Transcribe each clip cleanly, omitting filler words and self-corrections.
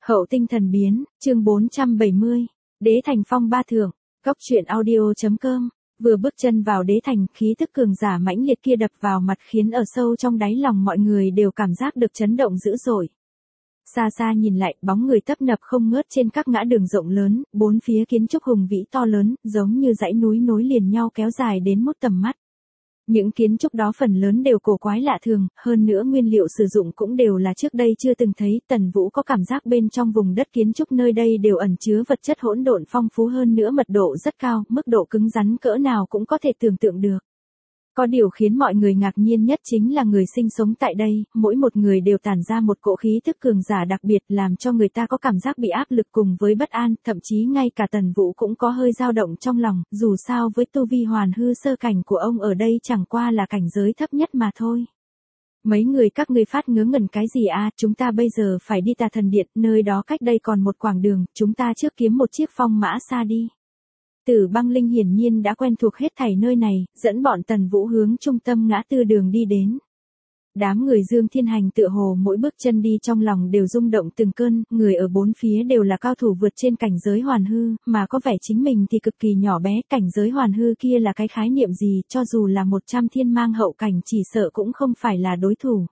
Hậu tinh thần biến, chương 470, Đế thành phong ba thượng, Cốc truyện audio.com. Vừa bước chân vào đế thành, khí tức cường giả mãnh liệt kia đập vào mặt khiến ở sâu trong đáy lòng mọi người đều cảm giác được chấn động dữ dội. Xa xa nhìn lại, bóng người tấp nập không ngớt trên các ngã đường rộng lớn, bốn phía kiến trúc hùng vĩ to lớn, giống như dãy núi nối liền nhau kéo dài đến mút tầm mắt. Những kiến trúc đó phần lớn đều cổ quái lạ thường, hơn nữa nguyên liệu sử dụng cũng đều là trước đây chưa từng thấy. Tần Vũ có cảm giác bên trong vùng đất kiến trúc nơi đây đều ẩn chứa vật chất hỗn độn phong phú, hơn nữa mật độ rất cao, mức độ cứng rắn cỡ nào cũng có thể tưởng tượng được. Có điều khiến mọi người ngạc nhiên nhất chính là người sinh sống tại đây, mỗi một người đều tản ra một cỗ khí tức cường giả đặc biệt, làm cho người ta có cảm giác bị áp lực cùng với bất an, thậm chí ngay cả Tần Vũ cũng có hơi dao động trong lòng, dù sao với tu vi hoàn hư sơ cảnh của ông ở đây chẳng qua là cảnh giới thấp nhất mà thôi. Mấy người các ngươi phát ngớ ngẩn cái gì à, chúng ta bây giờ phải đi Tà Thần Điện, nơi đó cách đây còn một quãng đường, chúng ta trước kiếm một chiếc phong mã xa đi. Tử Băng Linh hiển nhiên đã quen thuộc hết thảy nơi này, dẫn bọn Tần Vũ hướng trung tâm ngã tư đường đi đến. Đám người Dương Thiên Hành tựa hồ mỗi bước chân đi trong lòng đều rung động từng cơn, người ở bốn phía đều là cao thủ vượt trên cảnh giới hoàn hư, mà có vẻ chính mình thì cực kỳ nhỏ bé, cảnh giới hoàn hư kia là cái khái niệm gì, cho dù là 100 thiên mang hậu cảnh chỉ sợ cũng không phải là đối thủ.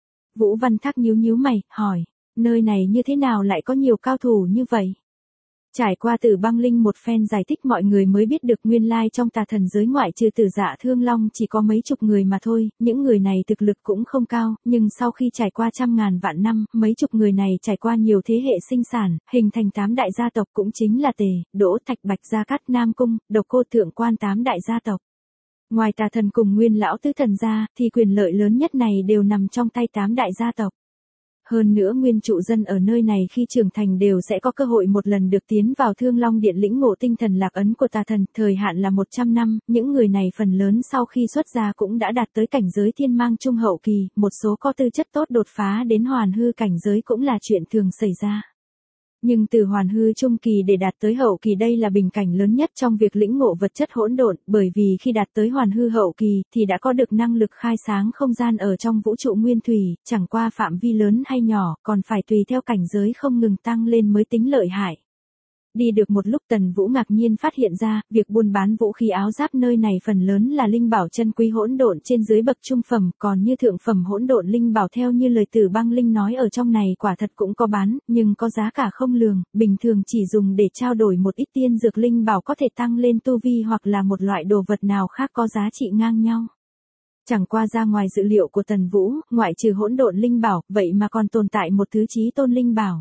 Vũ Văn Thác nhíu nhíu mày, hỏi, nơi này như thế nào lại có nhiều cao thủ như vậy? Trải qua Tử Băng Linh một phen giải thích, mọi người mới biết được nguyên lai trong tà thần giới ngoại trừ Tử Dạ Thương Long chỉ có mấy chục người mà thôi, những người này thực lực cũng không cao, nhưng sau khi trải qua trăm ngàn vạn năm, mấy chục người này trải qua nhiều thế hệ sinh sản, hình thành 8 đại gia tộc, cũng chính là Tề, Đỗ, Thạch, Bạch, Gia Cát, Nam Cung, Độc Cô, Thượng Quan 8 đại gia tộc. Ngoài tà thần cùng nguyên lão tứ thần ra, thì quyền lợi lớn nhất này đều nằm trong tay 8 đại gia tộc. Hơn nữa nguyên trụ dân ở nơi này khi trưởng thành đều sẽ có cơ hội một lần được tiến vào Thương Long Điện lĩnh ngộ tinh thần lạc ấn của tà thần, thời hạn là 100 năm, những người này phần lớn sau khi xuất gia cũng đã đạt tới cảnh giới thiên mang trung hậu kỳ, một số có tư chất tốt đột phá đến hoàn hư cảnh giới cũng là chuyện thường xảy ra. Nhưng từ hoàn hư trung kỳ để đạt tới hậu kỳ đây là bình cảnh lớn nhất trong việc lĩnh ngộ vật chất hỗn độn, bởi vì khi đạt tới hoàn hư hậu kỳ thì đã có được năng lực khai sáng không gian ở trong vũ trụ nguyên thủy, chẳng qua phạm vi lớn hay nhỏ, còn phải tùy theo cảnh giới không ngừng tăng lên mới tính lợi hại. Đi được một lúc Tần Vũ ngạc nhiên phát hiện ra, việc buôn bán vũ khí áo giáp nơi này phần lớn là linh bảo chân quý hỗn độn trên dưới bậc trung phẩm, còn như thượng phẩm hỗn độn linh bảo theo như lời Tử Băng Linh nói ở trong này quả thật cũng có bán, nhưng có giá cả không lường, bình thường chỉ dùng để trao đổi một ít tiên dược linh bảo có thể tăng lên tu vi hoặc là một loại đồ vật nào khác có giá trị ngang nhau. Chẳng qua ra ngoài dự liệu của Tần Vũ, ngoại trừ hỗn độn linh bảo, vậy mà còn tồn tại một thứ chí tôn linh bảo.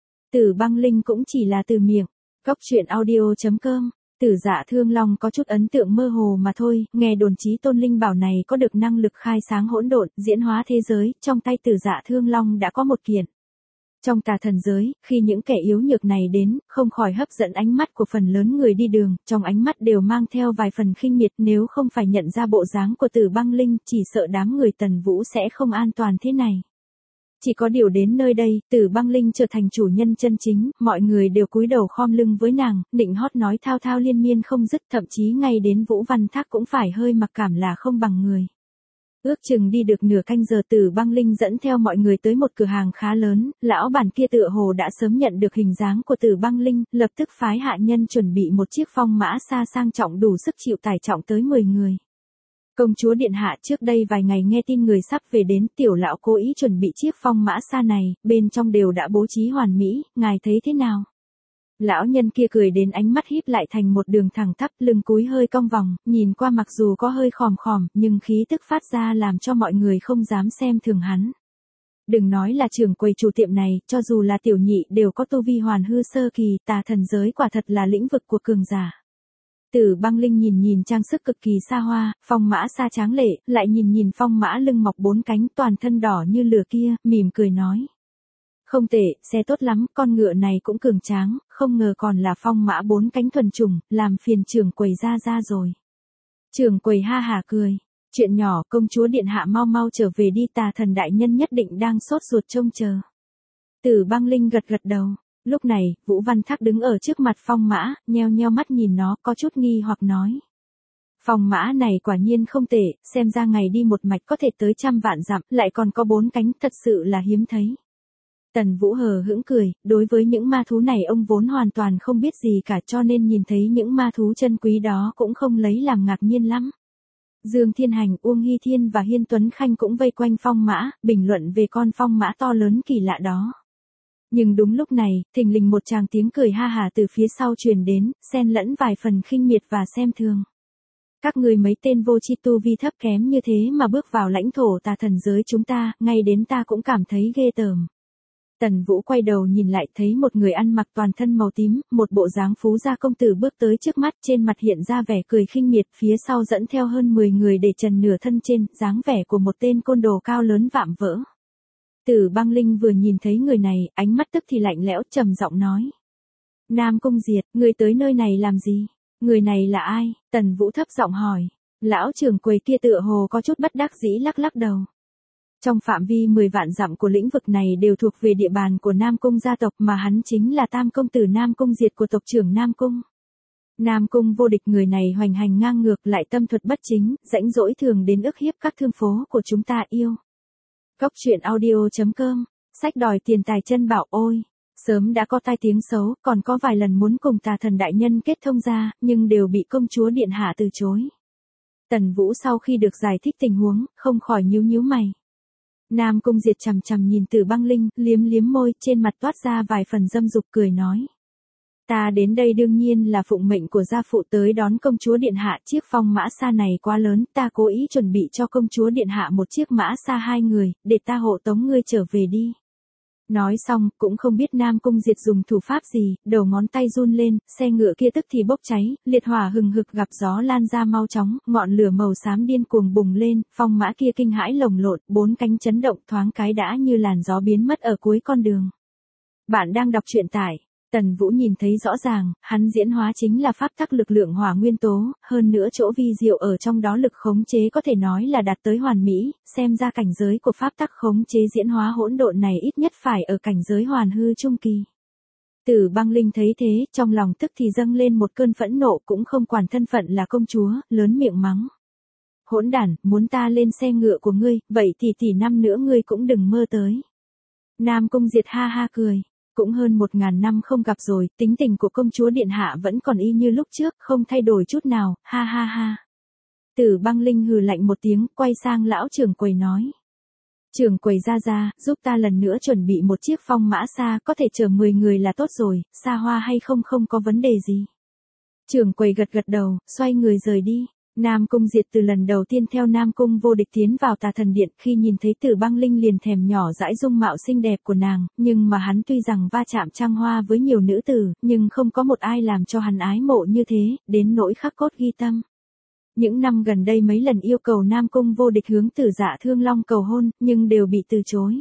Tử Băng Linh cũng chỉ là từ miệng. Cốc truyện audio.com. Tử Dạ Thương Long có chút ấn tượng mơ hồ mà thôi, nghe đồn chí tôn linh bảo này có được năng lực khai sáng hỗn độn, diễn hóa thế giới, trong tay Tử Dạ Thương Long đã có một kiện. Trong tà thần giới, khi những kẻ yếu nhược này đến, không khỏi hấp dẫn ánh mắt của phần lớn người đi đường, trong ánh mắt đều mang theo vài phần khinh miệt, nếu không phải nhận ra bộ dáng của Tử Băng Linh, chỉ sợ đám người Tần Vũ sẽ không an toàn thế này. Chỉ có điều đến nơi đây, Tử Băng Linh trở thành chủ nhân chân chính, mọi người đều cúi đầu khom lưng với nàng, nịnh hót nói thao thao liên miên không dứt, thậm chí ngay đến Vũ Văn Thác cũng phải hơi mặc cảm là không bằng người. Ước chừng đi được nửa canh giờ Tử Băng Linh dẫn theo mọi người tới một cửa hàng khá lớn, lão bản kia tựa hồ đã sớm nhận được hình dáng của Tử Băng Linh, lập tức phái hạ nhân chuẩn bị một chiếc phong mã xa sang trọng đủ sức chịu tải trọng tới 10 người. Công chúa điện hạ, trước đây vài ngày nghe tin người sắp về đến, tiểu lão cố ý chuẩn bị chiếc phong mã xa này, bên trong đều đã bố trí hoàn mỹ, ngài thấy thế nào? Lão nhân kia cười đến ánh mắt híp lại thành một đường thẳng tắp, lưng cúi hơi cong vòng, nhìn qua mặc dù có hơi khòm khòm, nhưng khí tức phát ra làm cho mọi người không dám xem thường hắn. Đừng nói là trưởng quầy chủ tiệm này, cho dù là tiểu nhị đều có tu vi hoàn hư sơ kỳ, tà thần giới quả thật là lĩnh vực của cường giả. Tử Băng Linh nhìn trang sức cực kỳ xa hoa, phong mã xa tráng lệ, lại nhìn phong mã lưng mọc 4 cánh toàn thân đỏ như lửa kia, mỉm cười nói. Không tệ, xe tốt lắm, con ngựa này cũng cường tráng, không ngờ còn là phong mã 4 cánh thuần chủng, làm phiền trưởng quầy ra rồi. Trưởng quầy ha hả cười. Chuyện nhỏ, công chúa điện hạ mau trở về đi, tà thần đại nhân nhất định đang sốt ruột trông chờ. Tử Băng Linh gật đầu. Lúc này, Vũ Văn Thác đứng ở trước mặt phong mã, nheo mắt nhìn nó, có chút nghi hoặc nói. Phong mã này quả nhiên không tệ, xem ra ngày đi một mạch có thể tới 100 vạn dặm, lại còn có 4 cánh, thật sự là hiếm thấy. Tần Vũ hờ hững cười, đối với những ma thú này ông vốn hoàn toàn không biết gì cả, cho nên nhìn thấy những ma thú chân quý đó cũng không lấy làm ngạc nhiên lắm. Dương Thiên Hành, Uông Hy Thiên và Hiên Tuấn Khanh cũng vây quanh phong mã, bình luận về con phong mã to lớn kỳ lạ đó. Nhưng đúng lúc này, thình lình một tràng tiếng cười ha hả từ phía sau truyền đến, xen lẫn vài phần khinh miệt và xem thường. Các người mấy tên vô tri tu vi thấp kém như thế mà bước vào lãnh thổ tà thần giới chúng ta, ngay đến ta cũng cảm thấy ghê tởm. Tần Vũ quay đầu nhìn lại thấy một người ăn mặc toàn thân màu tím, một bộ dáng phú gia công tử bước tới trước mắt, trên mặt hiện ra vẻ cười khinh miệt, phía sau dẫn theo hơn 10 người để trần nửa thân trên, dáng vẻ của một tên côn đồ cao lớn vạm vỡ. Tử Băng Linh vừa nhìn thấy người này, ánh mắt tức thì lạnh lẽo, trầm giọng nói. Nam Cung Diệt, người tới nơi này làm gì? Người này là ai? Tần Vũ thấp giọng hỏi. Lão trưởng quầy kia tựa hồ có chút bất đắc dĩ lắc lắc đầu. Trong phạm vi 10 vạn dặm của lĩnh vực này đều thuộc về địa bàn của Nam Cung gia tộc, mà hắn chính là tam công tử Nam Cung Diệt của tộc trưởng Nam Cung. Nam Cung vô địch, người này hoành hành ngang ngược, lại tâm thuật bất chính, rãnh rỗi thường đến ức hiếp các thương phố của chúng ta yêu. Cốc truyện audio.com, sách đòi tiền tài chân bảo. Ôi, sớm đã có tai tiếng xấu, còn có vài lần muốn cùng tà thần đại nhân kết thông ra, nhưng đều bị công chúa điện hạ từ chối. Tần Vũ sau khi được giải thích tình huống, không khỏi nhíu nhíu mày. Nam Cung Diệt chằm chằm nhìn Tử Băng Linh, liếm liếm môi, trên mặt toát ra vài phần dâm dục, cười nói. Ta đến đây đương nhiên là phụng mệnh của gia phụ tới đón công chúa điện hạ, chiếc phong mã xa này quá lớn, ta cố ý chuẩn bị cho công chúa điện hạ một chiếc mã xa 2 người, để ta hộ tống ngươi trở về đi. Nói xong, cũng không biết Nam Cung Diệt dùng thủ pháp gì, đầu ngón tay run lên, xe ngựa kia tức thì bốc cháy, liệt hỏa hừng hực gặp gió lan ra mau chóng, ngọn lửa màu xám điên cuồng bùng lên, phong mã kia kinh hãi lồng lộn, 4 cánh chấn động, thoáng cái đã như làn gió biến mất ở cuối con đường. Bạn đang đọc truyện tại Tần Vũ nhìn thấy rõ ràng, hắn diễn hóa chính là pháp tắc lực lượng hỏa nguyên tố, hơn nữa chỗ vi diệu ở trong đó lực khống chế có thể nói là đạt tới hoàn mỹ, xem ra cảnh giới của pháp tắc khống chế diễn hóa hỗn độn này ít nhất phải ở cảnh giới hoàn hư trung kỳ. Tử Băng Linh thấy thế, trong lòng tức thì dâng lên một cơn phẫn nộ, cũng không quản thân phận là công chúa, lớn miệng mắng. Hỗn đản, muốn ta lên xe ngựa của ngươi, vậy thì tỷ năm nữa ngươi cũng đừng mơ tới. Nam Cung Diệt ha ha cười. Cũng hơn 1000 năm không gặp rồi, tính tình của công chúa điện hạ vẫn còn y như lúc trước, không thay đổi chút nào, ha ha ha. Tử Băng Linh hừ lạnh một tiếng, quay sang lão trưởng quầy nói. Trưởng quầy ra, giúp ta lần nữa chuẩn bị một chiếc phong mã xa, có thể chở 10 người là tốt rồi, xa hoa hay không không có vấn đề gì. Trưởng quầy gật gật đầu, xoay người rời đi. Nam Cung Diệt từ lần đầu tiên theo Nam Cung vô địch tiến vào tà thần điện, khi nhìn thấy Tử Băng Linh liền thèm nhỏ dãi dung mạo xinh đẹp của nàng, nhưng mà hắn tuy rằng va chạm trăng hoa với nhiều nữ tử, nhưng không có một ai làm cho hắn ái mộ như thế, đến nỗi khắc cốt ghi tâm. Những năm gần đây mấy lần yêu cầu Nam Cung vô địch hướng Tử Dạ Thương Long cầu hôn, nhưng đều bị từ chối.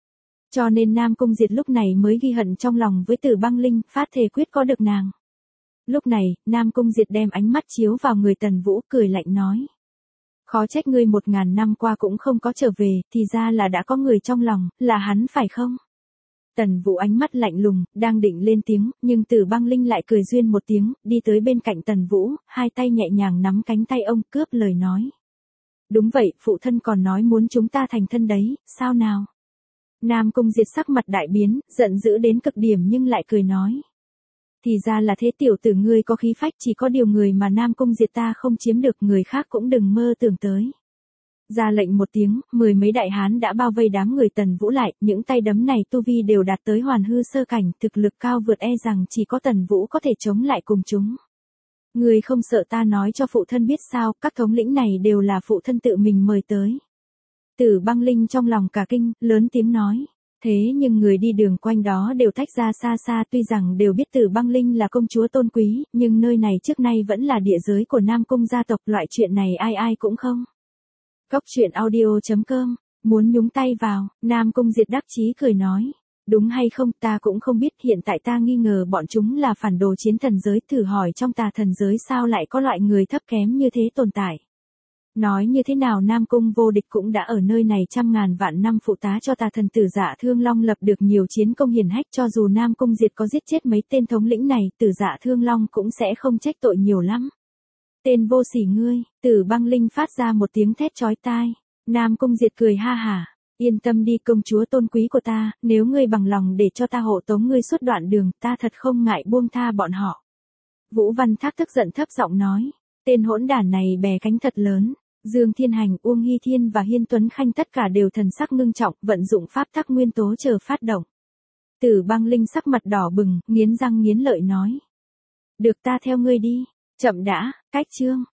Cho nên Nam Cung Diệt lúc này mới ghi hận trong lòng với Tử Băng Linh, phát thề quyết có được nàng. Lúc này, Nam Cung Diệt đem ánh mắt chiếu vào người Tần Vũ, cười lạnh nói. Khó trách ngươi 1000 năm qua cũng không có trở về, thì ra là đã có người trong lòng, là hắn phải không? Tần Vũ ánh mắt lạnh lùng, đang định lên tiếng, nhưng Tử Băng Linh lại cười duyên một tiếng, đi tới bên cạnh Tần Vũ, hai tay nhẹ nhàng nắm cánh tay ông, cướp lời nói. Đúng vậy, phụ thân còn nói muốn chúng ta thành thân đấy, sao nào? Nam Cung Diệt sắc mặt đại biến, giận dữ đến cực điểm nhưng lại cười nói. Thì ra là thế, tiểu tử ngươi có khí phách, chỉ có điều người mà Nam Cung Diệt ta không chiếm được, người khác cũng đừng mơ tưởng tới. Ra lệnh một tiếng, 10 mấy đại hán đã bao vây đám người Tần Vũ lại, những tay đấm này tu vi đều đạt tới hoàn hư sơ cảnh, thực lực cao vượt, e rằng chỉ có Tần Vũ có thể chống lại cùng chúng. Ngươi không sợ ta nói cho phụ thân biết sao, các thống lĩnh này đều là phụ thân tự mình mời tới. Tử Băng Linh trong lòng cả kinh, lớn tiếng nói. Thế nhưng người đi đường quanh đó đều tách ra xa xa, tuy rằng đều biết Tử Băng Linh là công chúa tôn quý, nhưng nơi này trước nay vẫn là địa giới của Nam Cung gia tộc, loại chuyện này ai ai cũng không. Cốc truyện audio.com, muốn nhúng tay vào, Nam Cung Diệt đắc chí cười nói. Đúng hay không ta cũng không biết, hiện tại ta nghi ngờ bọn chúng là phản đồ chiến thần giới, thử hỏi trong tà thần giới sao lại có loại người thấp kém như thế tồn tại. Nói như thế nào Nam Cung vô địch cũng đã ở nơi này trăm ngàn vạn năm phụ tá cho tà thần Tử Dạ Thương Long, lập được nhiều chiến công hiển hách, cho dù Nam Cung Diệt có giết chết mấy tên thống lĩnh này, Tử Dạ Thương Long cũng sẽ không trách tội nhiều lắm. Tên vô sỉ ngươi, Tử Băng Linh phát ra một tiếng thét chói tai. Nam Cung Diệt cười ha hả. Yên tâm đi công chúa tôn quý của ta, nếu ngươi bằng lòng để cho ta hộ tống ngươi suốt đoạn đường, ta thật không ngại buông tha bọn họ. Vũ Văn Thác tức giận thấp giọng nói, tên hỗn đản này bè cánh thật lớn. Dương Thiên Hành, Uông Hy Thiên và Hiên Tuấn Khanh tất cả đều thần sắc ngưng trọng, vận dụng pháp tắc nguyên tố chờ phát động. Tử Băng Linh sắc mặt đỏ bừng, nghiến răng nghiến lợi nói. Được ta theo ngươi đi, chậm đã, cách chương.